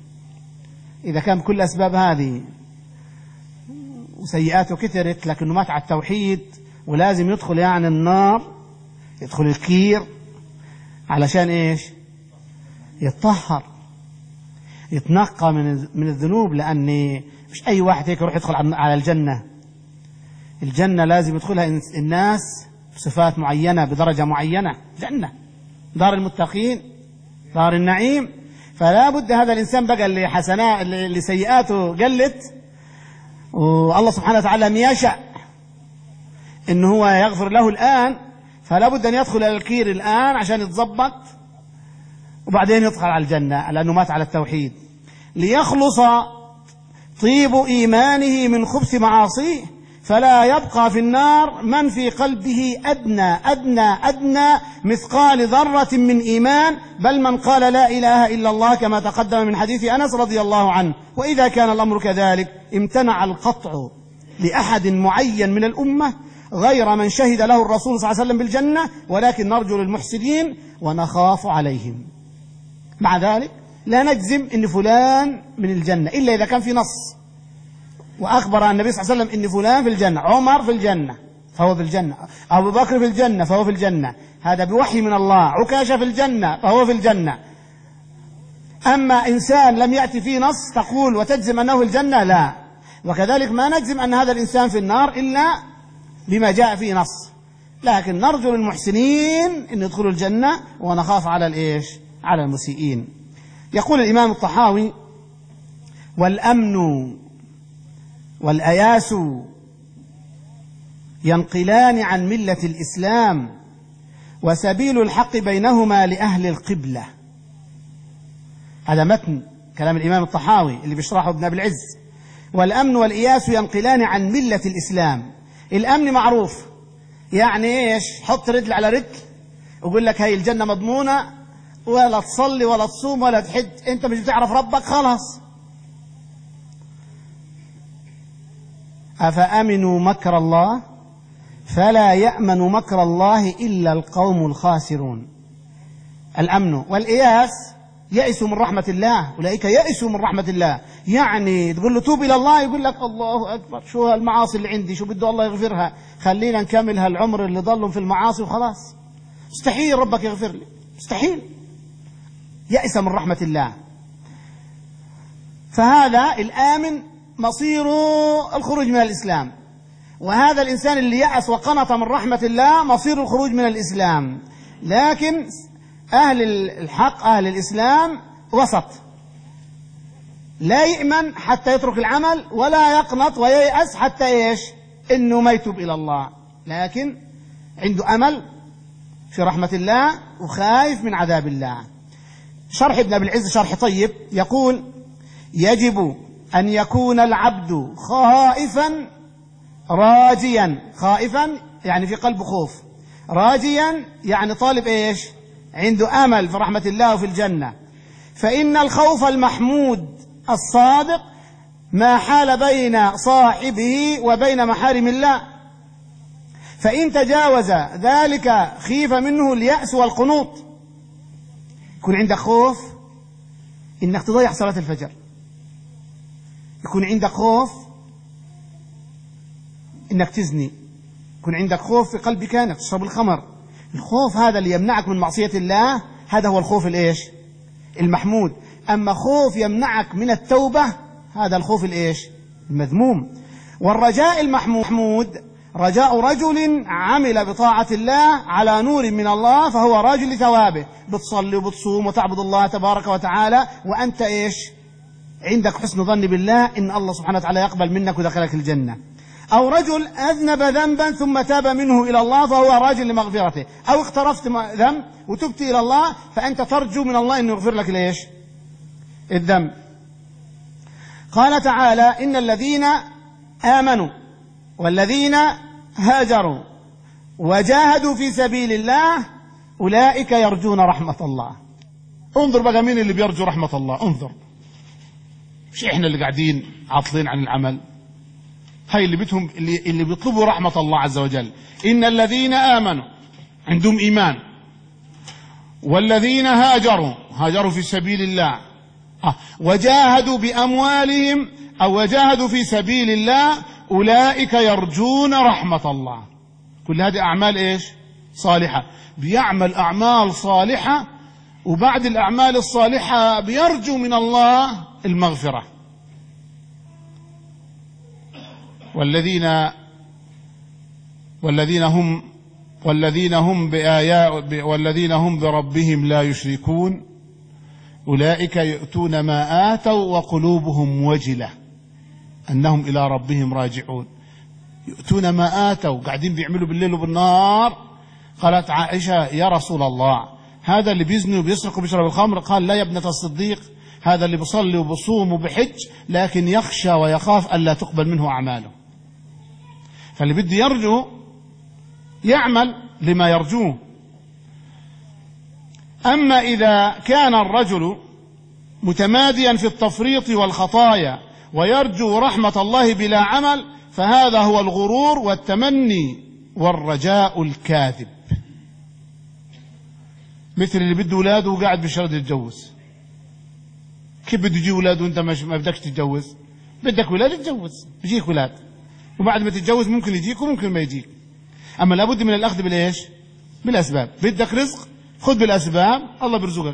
إذا كان كل أسباب هذه وسيئاته كثرت لكنه مات على التوحيد ولازم يدخل يعني النار، يدخل الكير علشان إيش يتطهر يتنقى من من الذنوب، لأن مش أي واحد هيك يروح يدخل على الجنة. الجنة لازم يدخلها الناس بصفات معينة بدرجة معينة، جنة دار المتقين دار النعيم. فلا بد هذا الإنسان بقى اللي حسنات اللي سيئاته قلت والله سبحانه وتعالى لم يشأ إن هو يغفر له الآن، فلا بد أن يدخل إلى الكير الآن عشان يتضبط وبعدين يدخل على الجنة لأنه مات على التوحيد. ليخلص طيب إيمانه من خبث معاصيه فلا يبقى في النار من في قلبه أدنى أدنى أدنى مثقال ذرة من إيمان، بل من قال لا إله إلا الله كما تقدم من حديث أنس رضي الله عنه. وإذا كان الأمر كذلك امتنع القطع لأحد معين من الأمة غير من شهد له الرسول صلى الله عليه وسلم بالجنة، ولكن نرجو للمحسنين ونخاف عليهم. مع ذلك لا نجزم إن فلان من الجنة إلا إذا كان في نص وأخبر النبي صلى الله عليه وسلم إن فلان في الجنة، عمر في الجنة فهو في الجنة، أبو بكر في الجنة فهو في الجنة، هذا بوحي من الله. عكاشة في الجنة فهو في الجنة. أما إنسان لم يأتي فيه نص تقول وتجزم أنه في الجنة لا. وكذلك ما نجزم أن هذا الإنسان في النار إلا بما جاء فيه نص، لكن نرجو للمحسنين أن يدخلوا الجنة ونخاف على الإيش على المسيئين. يقول الإمام الطحاوي والأمن والأياس ينقلان عن ملة الإسلام وسبيل الحق بينهما لأهل القبلة. هذا متن كلام الإمام الطحاوي اللي بيشرحه ابن أبي العز. والأمن والإياس ينقلان عن ملة الإسلام. الأمن معروف يعني إيش حط رجل على رجل ويقول لك هاي الجنة مضمونة، ولا تصلي ولا تصوم ولا تحج، أنت مش بتعرف ربك خلاص. أفأمنوا مكر الله فلا يأمن مكر الله إلا القوم الخاسرون. الأمن. والإياس يأسوا من رحمة الله، أولئك يأسوا من رحمة الله. يعني تقول له توب إلى الله يقول لك الله أكبر شو المعاصي اللي عندي شو بده الله يغفرها، خلينا نكمل هالعمر اللي ضلهم في المعاصي وخلاص. مستحيل ربك يغفر لي، مستحيل. يأس من رحمة الله. فهذا الآمن مصيره الخروج من الإسلام، وهذا الإنسان اللي يأس وقنط من رحمة الله مصير الخروج من الإسلام. لكن أهل الحق أهل الإسلام وسط، لا يؤمن حتى يترك العمل ولا يقنط وييأس حتى إيش إنه ما يتوب إلى الله، لكن عنده أمل في رحمة الله وخايف من عذاب الله. شرح ابن أبي العز شرح طيب يقول يجب أن يكون العبد خائفا راجيا. خائفا يعني في قلب خوف، راجيا يعني طالب إيش عنده أمل في رحمة الله وفي الجنة. فإن الخوف المحمود الصادق ما حال بين صاحبه وبين محارم الله، فإن تجاوز ذلك خيف منه اليأس والقنوط. يكون عندك خوف إنك تضيع صلاة الفجر، يكون عندك خوف إنك تزني، يكون عندك خوف في قلبك أنك تشرب الخمر، الخوف هذا اللي يمنعك من معصية الله، هذا هو الخوف الإيش؟ المحمود. أما خوف يمنعك من التوبة هذا الخوف الإيش؟ المذموم. والرجاء المحمود رجاء رجل عمل بطاعة الله على نور من الله فهو راج لثوابه، بتصلي وبتصوم وتعبد الله تبارك وتعالى وأنت إيش؟ عندك حسن ظن بالله إن الله سبحانه وتعالى يقبل منك ودخلك الجنة. أو رجل أذنب ذنبا ثم تاب منه إلى الله فهو راج لمغفرته، أو اقترفت ذنب وتبت إلى الله فأنت ترجو من الله أن يغفر لك ليش؟ الذنب. قال تعالى إن الذين آمنوا والذين هاجروا وجاهدوا في سبيل الله أولئك يرجون رحمة الله. انظر بقى مين اللي بيرجو رحمة الله، انظر، مش إحنا اللي قاعدين عاطلين عن العمل، هاي اللي بيتهم اللي, اللي بيطلبوا رحمة الله عز وجل. إن الذين آمنوا عندهم إيمان، والذين هاجروا هاجروا في سبيل الله، آه. وجاهدوا بأموالهم أو وجاهدوا في سبيل الله أولئك يرجون رحمة الله. كل هذه أعمال إيش؟ صالحة، بيعمل أعمال صالحة وبعد الأعمال الصالحة بيرجو من الله المغفرة. والذين والذين هم والذين هم بآيات والذين هم بربهم لا يشركون أولئك يؤتون ما آتوا وقلوبهم وجلة أنهم إلى ربهم راجعون. يؤتون ما آتوا، قاعدين بيعملوا بالليل وبالنهار. قالت عائشة يا رسول الله هذا اللي بيزني وبيسرق وبيشرب الخمر؟ قال لا يا ابنة الصديق، هذا اللي بيصلي وبصوم وبحج لكن يخشى ويخاف ألا تقبل منه أعماله. فاللي بده يرجو يعمل لما يرجوه. أما إذا كان الرجل متماديا في التفريط والخطايا ويرجو رحمة الله بلا عمل فهذا هو الغرور والتمني والرجاء الكاذب. مثل اللي بده أولاده وقاعد بشرد يتجوز. كيف بده يجي أولاده وأنت ما بدكش تتجوز؟ بدك أولاد تتجوز، بيجيك أولاد، وبعد ما تتجوز ممكن يجيك وممكن ما يجيك. أما لابد من الأخذ بالإيش؟ بالأسباب. بدك رزق خذ بالأسباب الله بيرزقك.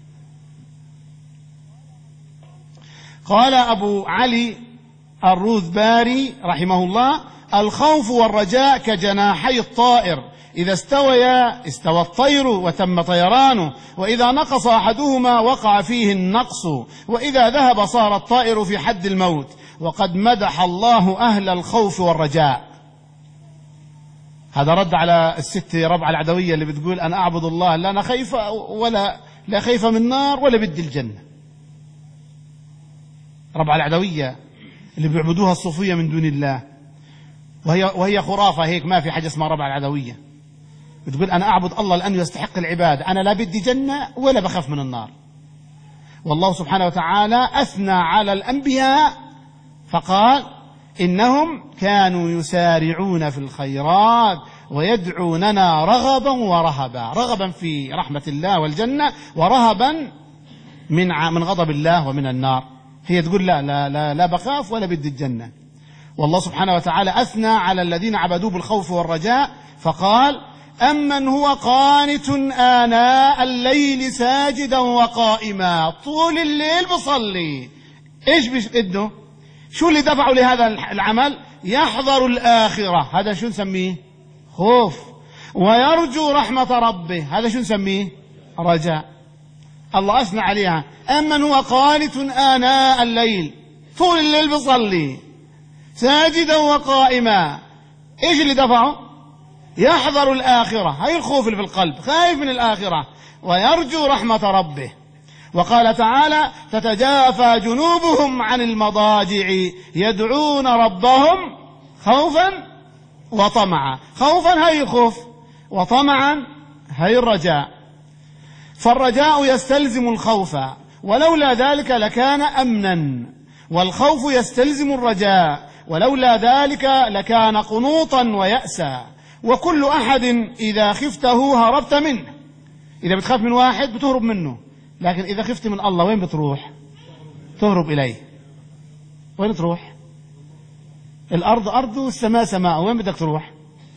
قال أبو علي الروذباري رحمه الله الخوف والرجاء كجناحي الطائر، إذا استويا استوى الطير وتم طيرانه، وإذا نقص أحدهما وقع فيه النقص، وإذا ذهب صار الطائر في حد الموت. وقد مدح الله أهل الخوف والرجاء. هذا رد على الست ربعة العدوية اللي بتقول أنا أعبد الله لا أنا خايفة ولا لا خايفة من النار ولا بدي الجنة. ربعة العدوية اللي بيعبدوها الصوفية من دون الله، وهي وهي خرافة هيك، ما في حاجة اسمها ربعة العدوية. بتقول أنا أعبد الله لأنه يستحق العبادة، أنا لا بدي جنة ولا بخاف من النار. والله سبحانه وتعالى أثنى على الأنبياء فقال إنهم كانوا يسارعون في الخيرات ويدعوننا رغبا ورهبا، رغبا في رحمة الله والجنة ورهبا من من غضب الله ومن النار. هي تقول لا لا لا, لا بخاف ولا بدي الجنة. والله سبحانه وتعالى أثنى على الذين عبدوه بالخوف والرجاء فقال أمن هو قانت آناء الليل ساجدا وقائما، طول الليل بصلي. إيش بده؟ شو اللي دفعوا لهذا العمل؟ يحضر الآخرة، هذا شو نسميه؟ خوف. ويرجو رحمة ربه، هذا شو نسميه؟ رجاء. الله أثنى عليها أمن هو قانت آناء الليل، طول الليل بصلي ساجدا وقائما. إيش اللي دفعه؟ يحضر الآخرة، هاي الخوف اللي في القلب، خايف من الآخرة. ويرجو رحمة ربه. وقال تعالى تتجافى جنوبهم عن المضاجع يدعون ربهم خوفا وطمعا. خوفا هاي الخوف، وطمعا هاي الرجاء. فالرجاء يستلزم الخوف، ولولا ذلك لكان أمنا، والخوف يستلزم الرجاء، ولولا ذلك لكان قنوطا ويأسا. وكل أحد إذا خفته هربت منه. إذا بتخاف من واحد بتهرب منه، لكن إذا خفت من الله وين بتروح؟ تهرب إليه. وين تروح؟ الأرض أرض والسماء سماء، وين بدك تروح؟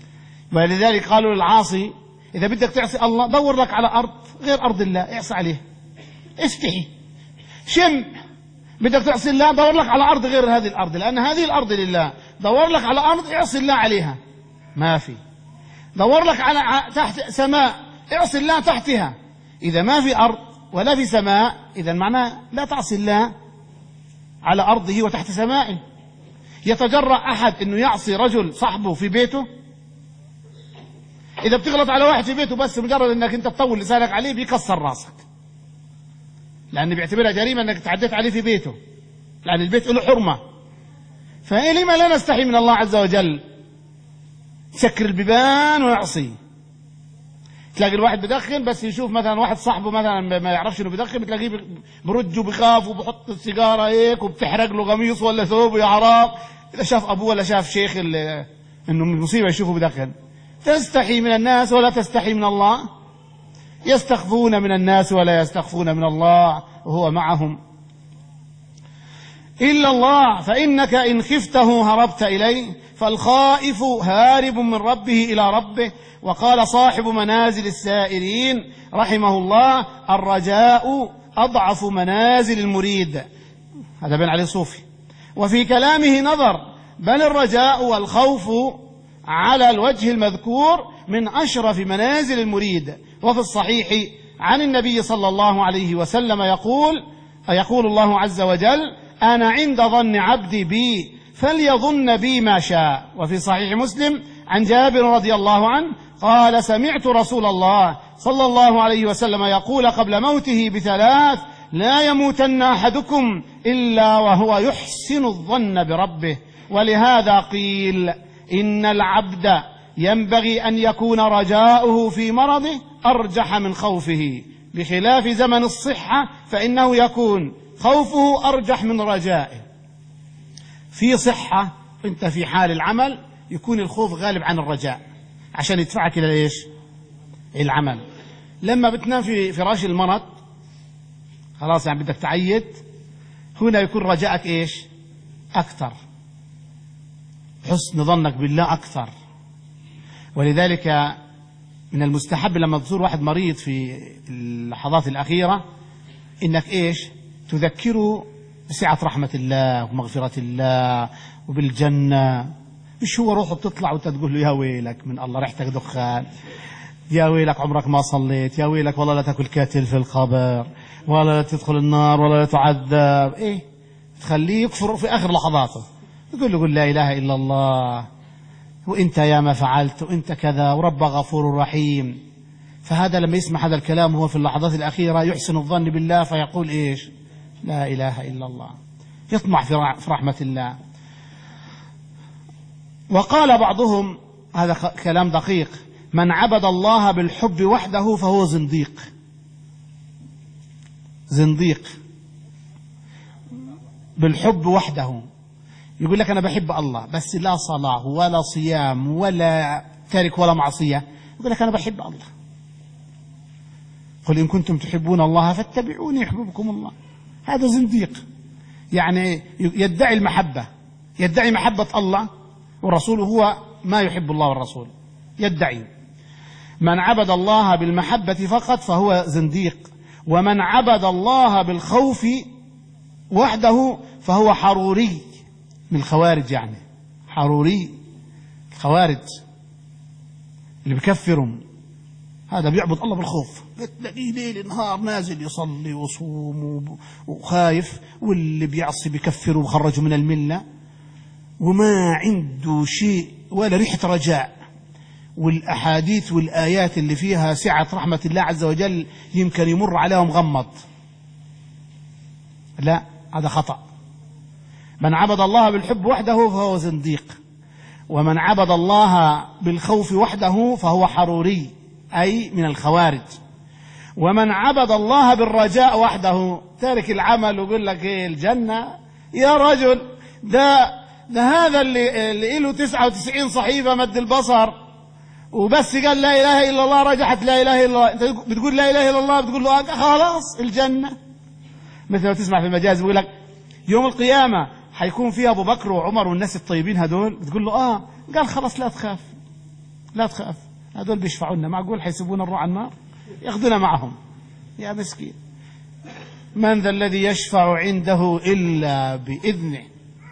ولذلك قالوا للعاصي إذا بدك تعصي الله دور لك على أرض غير أرض الله اعصي عليه، استحي شم. بدك تعصي الله دور لك على أرض غير هذه الأرض، لأن هذه الأرض لله. دور لك على أرض اعصي الله عليها، ما في. دور لك على تحت سماء اعصي الله تحتها. إذا ما في أرض ولا في سماء إذا معناه لا تعصي الله على أرضه وتحت سمائه. يتجرأ أحد أنه يعصي رجل صاحبه في بيته؟ إذا بتغلط على واحد في بيته بس مجرد أنك أنت تطول لسانك عليه بيكسر راسك، لأن بيعتبرها جريمة أنك تعديت عليه في بيته، لأن البيت له حرمة. فلما لا نستحي من الله عز وجل؟ سكر البيبان ويعصي. تلاقي الواحد بدخن بس يشوف مثلا واحد صاحبه مثلا ما يعرفش انه بدخن، بتلاقيه برج وبخاف وبحط السيجاره هيك وبتحرق له قميص ولا ثوب يا حرام. اذا شاف ابوه ولا شاف شيخ انه مصيبه يشوفه بدخن. تستحي من الناس ولا تستحي من الله؟ يستخفون من الناس ولا يستخفون من الله وهو معهم. إلا الله فإنك إن خفته هربت إليه، فالخائف هارب من ربه إلى ربه. وقال صاحب منازل السائرين رحمه الله الرجاء أضعف منازل المريد، هذا بين عليه صوفي. وفي كلامه نظر، بل الرجاء والخوف على الوجه المذكور من أشرف منازل المريد. وفي الصحيح عن النبي صلى الله عليه وسلم يقول يقول الله عز وجل أنا عند ظن عبدي بي فليظن بي ما شاء. وفي صحيح مسلم عن جابر رضي الله عنه قال سمعت رسول الله صلى الله عليه وسلم يقول قبل موته بثلاث لا يموتن أحدكم إلا وهو يحسن الظن بربه. ولهذا قيل إن العبد ينبغي أن يكون رجاؤه في مرضه أرجح من خوفه، بخلاف زمن الصحة فإنه يكون خوفه أرجح من رجائه. في صحة أنت في حال العمل يكون الخوف غالب عن الرجاء عشان يدفعك إلى إيش؟ العمل. لما بتنام في فراش المرض خلاص يعني بدك تعيد، هنا يكون رجائك إيش؟ أكثر، حسن ظنك بالله أكثر. ولذلك من المستحب لما تزور واحد مريض في اللحظات الأخيرة إنك إيش؟ تذكره بسعة رحمة الله ومغفرة الله وبالجنة. مش هو روحه بتطلع وانت تقول له يا ويلك من الله ريحتك دخان، يا ويلك عمرك ما صليت، يا ويلك والله لا تاكل كاتل في القبر، ولا لا تدخل النار ولا لا تعذب. ايه تخليه يكفر في اخر لحظاته، تقول له قل لا اله الا الله وانت يا ما فعلت وانت كذا ورب غفور رحيم. فهذا لما يسمع هذا الكلام هو في اللحظات الاخيره يحسن الظن بالله فيقول ايش؟ لا اله الا الله، يطمع في رحمه الله. وقال بعضهم هذا كلام دقيق من عبد الله بالحب وحده فهو زنديق. زنديق بالحب وحده، يقول لك أنا بحب الله بس لا صلاة ولا صيام ولا تارك ولا معصية، يقول لك أنا بحب الله. قل إن كنتم تحبون الله فاتبعوني يحببكم الله. هذا زنديق، يعني يدعي المحبة، يدعي محبة الله والرسول هو ما يحب الله والرسول، يدعي. من عبد الله بالمحبة فقط فهو زنديق، ومن عبد الله بالخوف وحده فهو حروري من الخوارج. يعني حروري الخوارج اللي بكفرهم، هذا بيعبد الله بالخوف، تلاقيه ليل نهار نازل يصلي وصوم وخايف، واللي بيعصي بكفره وخرجه من الملة وما عنده شيء ولا ريحة رجاء. والأحاديث والآيات اللي فيها سعة رحمة الله عز وجل يمكن يمر عليهم غمض. لا، هذا خطأ. من عبد الله بالحب وحده فهو زنديق، ومن عبد الله بالخوف وحده فهو حروري أي من الخوارج. ومن عبد الله بالرجاء وحده تارك العمل ويقول لك ايه الجنة يا رجل، ده ده هذا اللي, اللي له تسعة وتسعين صحيفة مد البصر وبس قال لا إله إلا الله رجحت لا إله إلا الله. أنت بتقول لا إله إلا الله بتقول له خلاص الجنة. مثل ما تسمع في المجاز بيقول لك يوم القيامة حيكون فيها أبو بكر وعمر والناس الطيبين هدول، بتقول له آه قال خلاص لا تخاف لا تخاف، هذول بيشفعوا لنا، معقول حيسيبونا نروح على النار؟ ياخذونا معهم يا مسكين. من ذا الذي يشفع عنده إلا بإذنه.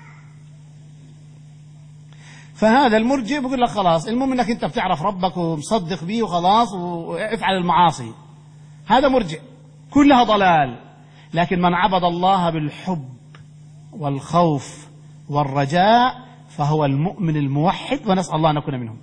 فهذا المرجئ بيقول لك خلاص المهم انك انت بتعرف ربك ومصدق بيه وخلاص وافعل المعاصي، هذا مرجئ، كلها ضلال. لكن من عبد الله بالحب والخوف والرجاء فهو المؤمن الموحد، ونسأل الله أن نكون منهم.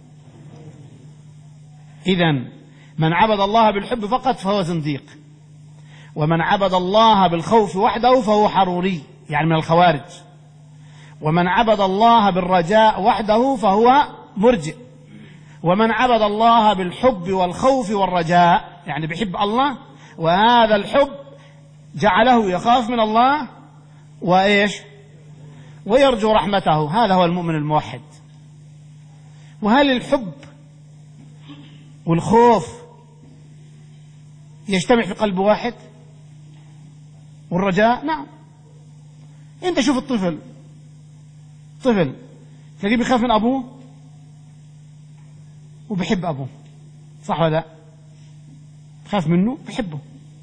إذن من عبد الله بالحب فقط فهو زنديق، ومن عبد الله بالخوف وحده فهو حروري، يعني من الخوارج، ومن عبد الله بالرجاء وحده فهو مرجئ، ومن عبد الله بالحب والخوف والرجاء يعني بيحب الله، وهذا الحب جعله يخاف من الله وإيش ويرجو رحمته، هذا هو المؤمن الموحد. وهل الحب والخوف يجتمع في قلب واحد؟ والرجاء نعم. انت شوف الطفل، طفل تلاقيه بيخاف من ابوه وبيحب ابوه، صح ولا لا؟ بخاف منه بيحبه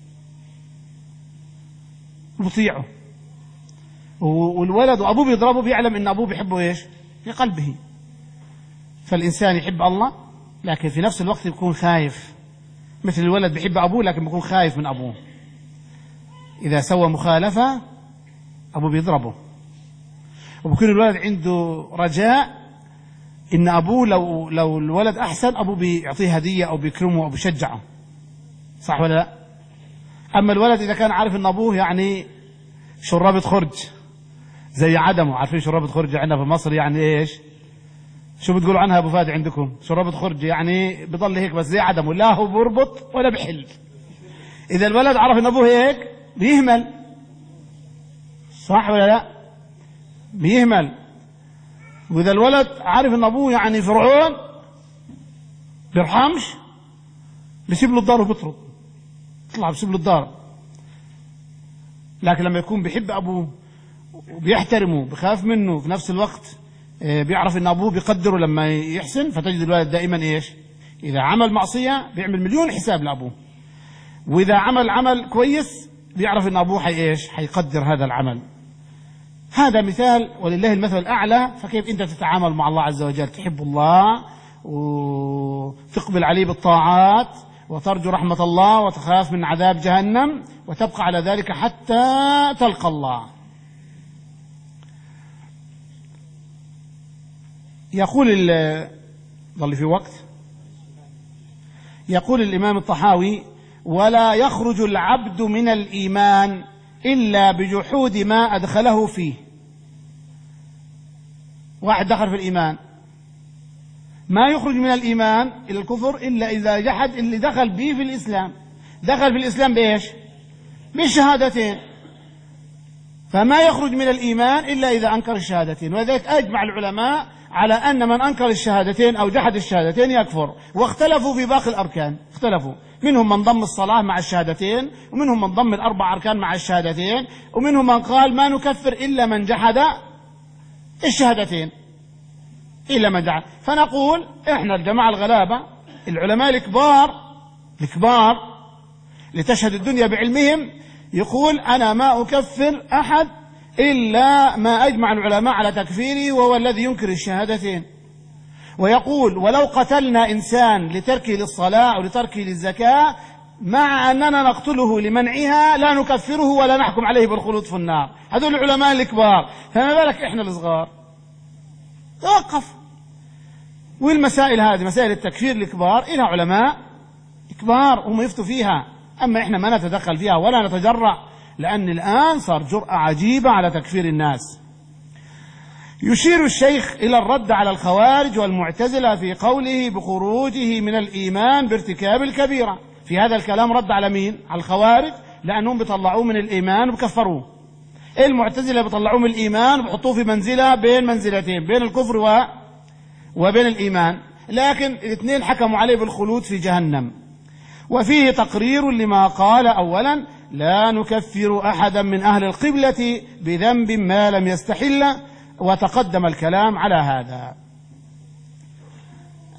وبطيعه، والولد وابوه بيضربه بيعلم ان ابوه بيحبه ايش في قلبه. فالانسان يحب الله لكن في نفس الوقت يكون خايف، مثل الولد بيحب ابوه لكن بيكون خايف من ابوه. اذا سوى مخالفه ابوه بيضربه، وبكون الولد عنده رجاء ان ابوه لو لو الولد احسن ابوه بيعطيه هديه او بيكرمه او بيشجعه، صح ولا لا؟ اما الولد اذا كان عارف ان ابوه يعني شرابة خرج زي عدمه، عارفين شرابة خرج عندنا في مصر يعني ايش؟ شو بتقولوا عنها ابو فادي عندكم؟ شرابة خرج يعني بضل هيك بس زي عدمه، لا هو بيربط ولا بحل. اذا الولد عرف ان ابوه هيك بيهمل، صح ولا لا؟ بيهمل. واذا الولد عارف ان ابوه يعني فرعون بيرحمش بيسيب له الدار وبيطرد، يطلع بيسيب له الدار. لكن لما يكون بيحب ابوه وبيحترمه بخاف منه في نفس الوقت بيعرف ان ابوه بيقدره لما يحسن، فتجد الولد دائما ايش؟ اذا عمل معصيه بيعمل مليون حساب لابوه، واذا عمل عمل كويس بيعرف ان ابوه حي ايش؟ حيقدر هذا العمل. هذا مثال ولله المثل الاعلى. فكيف انت تتعامل مع الله عز وجل؟ تحب الله وتقبل عليه بالطاعات وترجو رحمة الله وتخاف من عذاب جهنم وتبقى على ذلك حتى تلقى الله. يقول ضل في وقت يقول الإمام الطحاوي: ولا يخرج العبد من الإيمان إلا بجحود ما أدخله فيه. واحد دخل في الإيمان ما يخرج من الإيمان إلى الكفر إلا إذا جحد اللي دخل به في الإسلام. دخل في الإسلام بإيش؟ بالشهادتين. فما يخرج من الإيمان إلا إذا أنكر الشهادتين. ولذلك أجمع العلماء على أن من أنكر الشهادتين أو جحد الشهادتين يكفر. واختلفوا في باقي الأركان، اختلفوا، منهم من ضم الصلاة مع الشهادتين، ومنهم من ضم الأربع أركان مع الشهادتين، ومنهم من قال ما نكفر إلا من جحد الشهادتين إلا من جحد. فنقول إحنا الجماعة الغلابة العلماء الكبار الكبار لتشهد الدنيا بعلمهم يقول أنا ما أكفر أحد إلا ما أجمع العلماء على تكفيره وهو الذي ينكر الشهادتين. ويقول ولو قتلنا إنسان لتركه للصلاة أو لتركه للزكاة مع أننا نقتله لمنعها لا نكفره ولا نحكم عليه بالخلود في النار. هذول العلماء الكبار، فما بالك إحنا الصغار؟ توقف. والمسائل هذه مسائل التكفير الكبار إلى علماء كبار هم يفتوا فيها، أما إحنا ما نتدخل فيها ولا نتجرأ، لأن الآن صار جرأة عجيبة على تكفير الناس. يشير الشيخ إلى الرد على الخوارج والمعتزلة في قوله بخروجه من الإيمان بارتكاب الكبيرة. في هذا الكلام رد على مين؟ على الخوارج، لأنهم بيطلعوه من الإيمان وبكفروه. المعتزلة بيطلعوه من الإيمان وبحطوه في منزلة بين منزلتين، بين الكفر و... وبين الإيمان، لكن الاثنين حكموا عليه بالخلود في جهنم. وفيه تقرير لما قال أولا لا نكفر أحدا من أهل القبلة بذنب ما لم يستحل، وتقدم الكلام على هذا.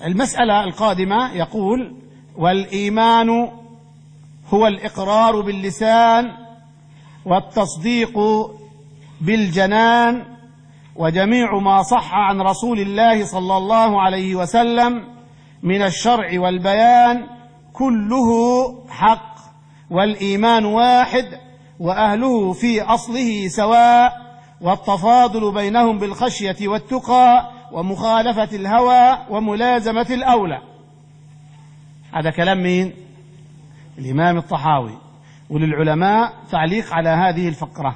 المسألة القادمة يقول: والإيمان هو الإقرار باللسان والتصديق بالجنان، وجميع ما صح عن رسول الله صلى الله عليه وسلم من الشرع والبيان كله حق، والإيمان واحد، وأهله في أصله سواء، والتفاضل بينهم بالخشية والتقى ومخالفة الهوى وملازمة الأولى. هذا كلام مين؟ الإمام الطحاوي. وللعلماء تعليق على هذه الفقرة،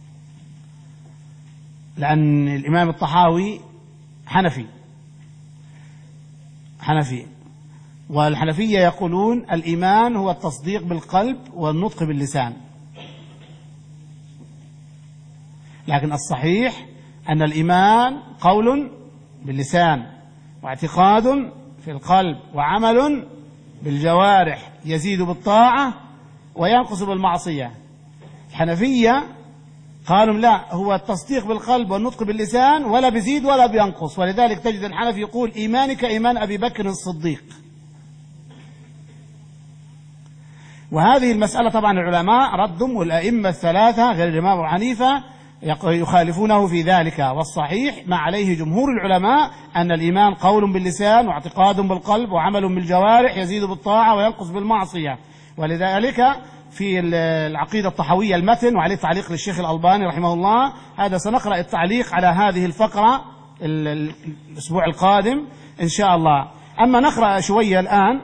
لأن الإمام الطحاوي حنفي حنفي والحنفية يقولون الإيمان هو التصديق بالقلب والنطق باللسان، لكن الصحيح أن الإيمان قول باللسان واعتقاد في القلب وعمل بالجوارح، يزيد بالطاعة وينقص بالمعصية. الحنفية قالوا لا، هو التصديق بالقلب والنطق باللسان، ولا بيزيد ولا بينقص، ولذلك تجد الحنفي يقول إيمانك إيمان أبي بكر الصديق. وهذه المسألة طبعا العلماء ردهم، والأئمة الثلاثة غير الإمام أبو حنيفة يخالفونه في ذلك، والصحيح ما عليه جمهور العلماء أن الإيمان قول باللسان واعتقاد بالقلب وعمل بالجوارح، يزيد بالطاعة وينقص بالمعصية. ولذلك في العقيدة الطحاوية المتن، وعليه تعليق للشيخ الألباني رحمه الله، هذا سنقرأ التعليق على هذه الفقرة الأسبوع القادم إن شاء الله. أما نقرأ شوية الآن.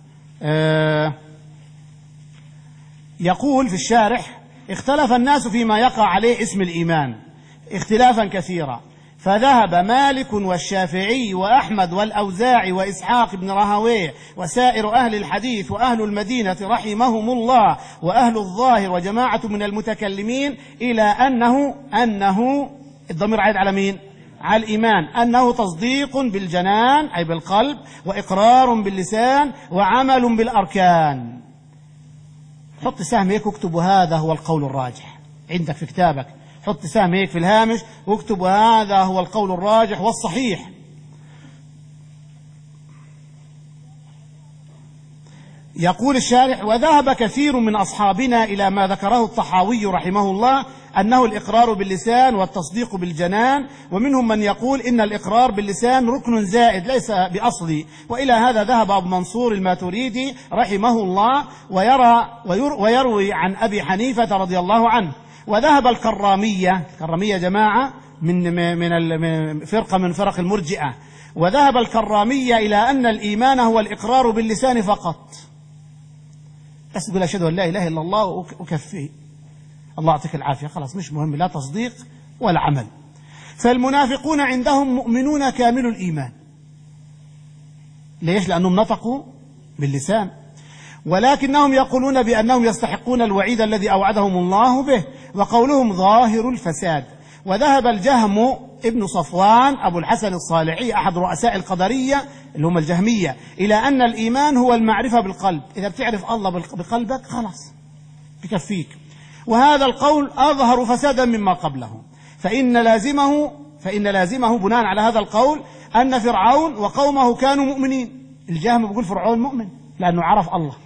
يقول في الشارح: اختلف الناس فيما يقع عليه اسم الإيمان اختلافا كثيرا، فذهب مالك والشافعي وأحمد والأوزاعي وإسحاق بن راهويه وسائر أهل الحديث وأهل المدينة رحمهم الله وأهل الظاهر وجماعة من المتكلمين إلى أنه أنه الضمير عائد على مين؟ على الإيمان، أنه تصديق بالجنان أي بالقلب، وإقرار باللسان، وعمل بالأركان. حط سهم هيك واكتب هذا هو القول الراجح عندك في كتابك، حط سهم هيك في الهامش واكتب هذا هو القول الراجح والصحيح. يقول الشارح: وذهب كثير من أصحابنا إلى ما ذكره الطحاوي رحمه الله أنه الإقرار باللسان والتصديق بالجنان، ومنهم من يقول إن الإقرار باللسان ركن زائد ليس بأصلي، وإلى هذا ذهب أبو منصور الماتريدي رحمه الله ويرى ويروي عن أبي حنيفة رضي الله عنه. وذهب الكرامية، الكرامية جماعة من من فرقة من فرق المرجئة، وذهب الكرامية إلى أن الإيمان هو الإقرار باللسان فقط، بس تقول أشهد أن لا إله إلا الله وكفيه، الله يعطيك العافية، خلاص مش مهم، لا تصديق ولا عمل. فالمنافقون عندهم مؤمنون كامل الإيمان. ليش؟ لأنهم نطقوا باللسان، ولكنهم يقولون بأنهم يستحقون الوعيد الذي أوعدهم الله به، وقولهم ظاهر الفساد. وذهب الجهم ابن صفوان أبو الحسن الصالحي أحد رؤساء القدرية اللي هم الجهمية إلى أن الإيمان هو المعرفة بالقلب، إذا بتعرف الله بقلبك خلاص بكفيك. وهذا القول أظهر فسادا مما قبله، فإن لازمه فإن لازمه بناء على هذا القول أن فرعون وقومه كانوا مؤمنين. الجهم بيقول فرعون مؤمن لأنه عرف الله،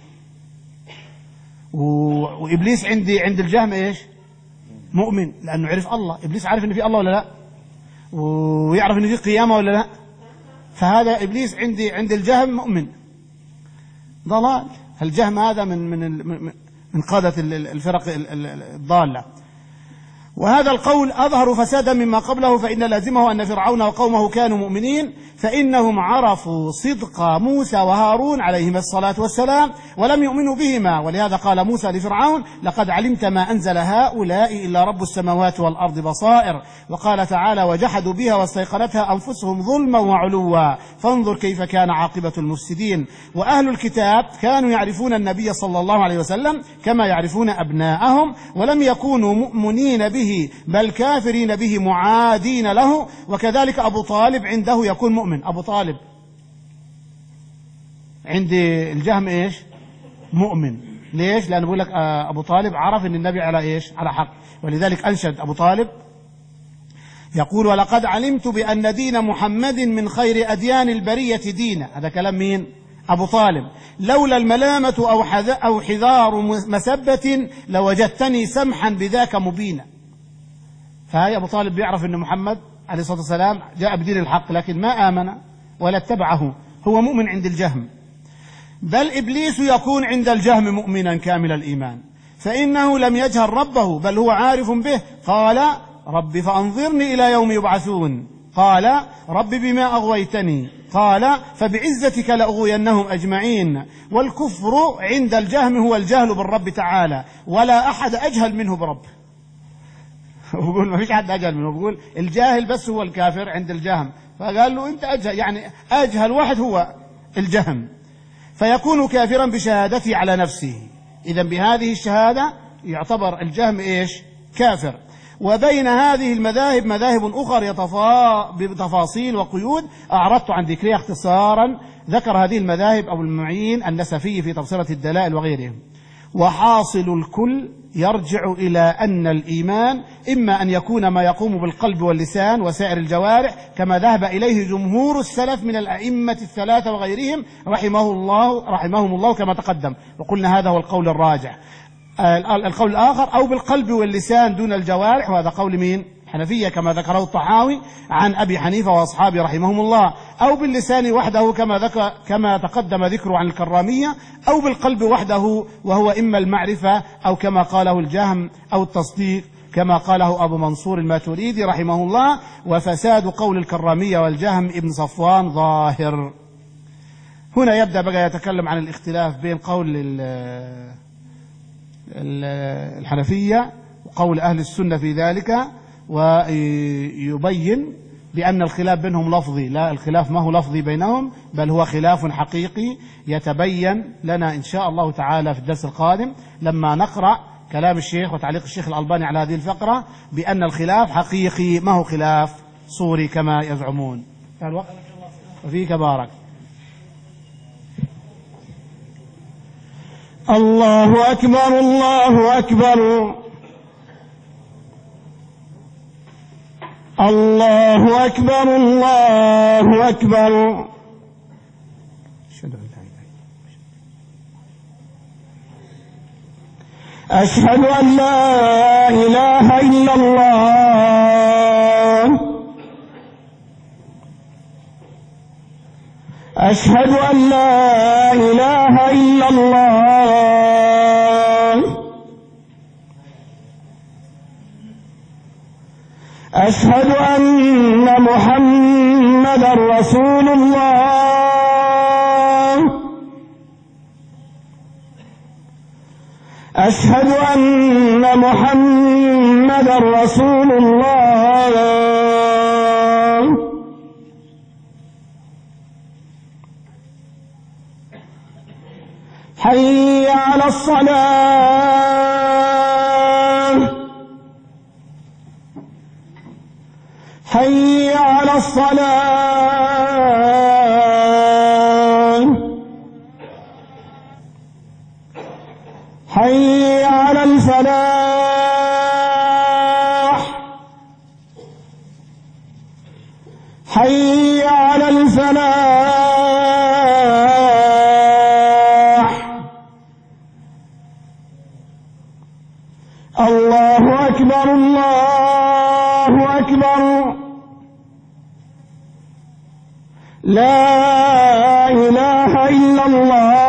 وإبليس عندي عند الجهم إيش؟ مؤمن لأنه عرف الله. إبليس عارف إن في الله ولا لا؟ ويعرف إن في قيامة ولا لا؟ فهذا إبليس عندي عند الجهم مؤمن. ضلال. الجهم هذا من من من قادة الفرق الضالة. وهذا القول أظهر فسادا مما قبله، فإن لازمه أن فرعون وقومه كانوا مؤمنين، فإنهم عرفوا صدق موسى وهارون عليهما الصلاة والسلام ولم يؤمنوا بهما، ولهذا قال موسى لفرعون: لقد علمت ما أنزل هؤلاء إلا رب السماوات والأرض بصائر. وقال تعالى: وجحدوا بها واستيقنتها أنفسهم ظلما وعلوا فانظر كيف كان عاقبة المفسدين. وأهل الكتاب كانوا يعرفون النبي صلى الله عليه وسلم كما يعرفون أبناءهم، ولم يكونوا مؤمنين به بل كافرين به معادين له. وكذلك أبو طالب عنده يكون مؤمن. أبو طالب عند الجهم إيش؟ مؤمن. ليش؟ لأنه بيقول لك أبو طالب عرف أن النبي على إيش؟ على حق، ولذلك أنشد أبو طالب يقول ولقد علمت بأن دين محمد من خير أديان البرية دينا. هذا كلام مين؟ أبو طالب. لولا الملامة أو, أو حذار مسبة لوجدتني سمحا بذاك مبينا. فهي أبو طالب بيعرف أن محمد عليه الصلاة والسلام جاء بدين الحق، لكن ما آمن ولا اتبعه، هو مؤمن عند الجهم. بل إبليس يكون عند الجهم مؤمنا كامل الإيمان، فإنه لم يجهل ربه بل هو عارف به. قال رب فأنظرني إلى يوم يبعثون. قال رب بما أغويتني. قال فبعزتك لأغوينهم أجمعين. والكفر عند الجهم هو الجهل بالرب تعالى، ولا أحد أجهل منه برب. بقول ما فيش حد أجهل منه، بقول الجاهل بس هو الكافر عند الجهم، فقال له أنت أجهل، يعني أجهل واحد هو الجهم، فيكون كافرا بشهادته على نفسه. إذن بهذه الشهادة يعتبر الجهم إيش؟ كافر. وبين هذه المذاهب مذاهب أخرى بتفاصيل وقيود أعرضت عن ذكرها اختصارا. ذكر هذه المذاهب أبو المعين النسفي في تبصرة الدلائل وغيرهم. وحاصل الكل يرجع إلى أن الإيمان إما أن يكون ما يقوم بالقلب واللسان وسائر الجوارح كما ذهب إليه جمهور السلف من الأئمة الثلاثة وغيرهم رحمه الله رحمهم الله كما تقدم، وقلنا هذا هو القول الراجح. القول الآخر أو بالقلب واللسان دون الجوارح، وهذا قول مين؟ حنفية كما ذكره الطحاوي عن أبي حنيفة وأصحابه رحمهم الله، أو باللسان وحده كما ذكر كما تقدم ذكره عن الكرامية، أو بالقلب وحده وهو إما المعرفة أو كما قاله الجهم أو التصديق كما قاله أبو منصور الماتريدي رحمه الله. وفساد قول الكرامية والجهم ابن صفوان ظاهر. هنا يبدأ بقى يتكلم عن الاختلاف بين قول الحنفية وقول أهل السنة في ذلك، ويبين بأن الخلاف بينهم لفظي. لا، الخلاف ما هو لفظي بينهم، بل هو خلاف حقيقي يتبين لنا إن شاء الله تعالى في الدرس القادم لما نقرأ كلام الشيخ وتعليق الشيخ الألباني على هذه الفقرة، بأن الخلاف حقيقي ما هو خلاف صوري كما يزعمون. الوقت وفيك بارك. الله أكبر الله أكبر الله أكبر الله أكبر. أشهد أن لا إله إلا الله. أشهد أن لا إله إلا الله. أشهد أن محمدا رسول الله. أشهد أن محمدا رسول الله. حي على الصلاة. حي على الصلاة. حي على الفلاح. حي على الفلاح. الله أكبر الله أكبر. لا إله إلا الله.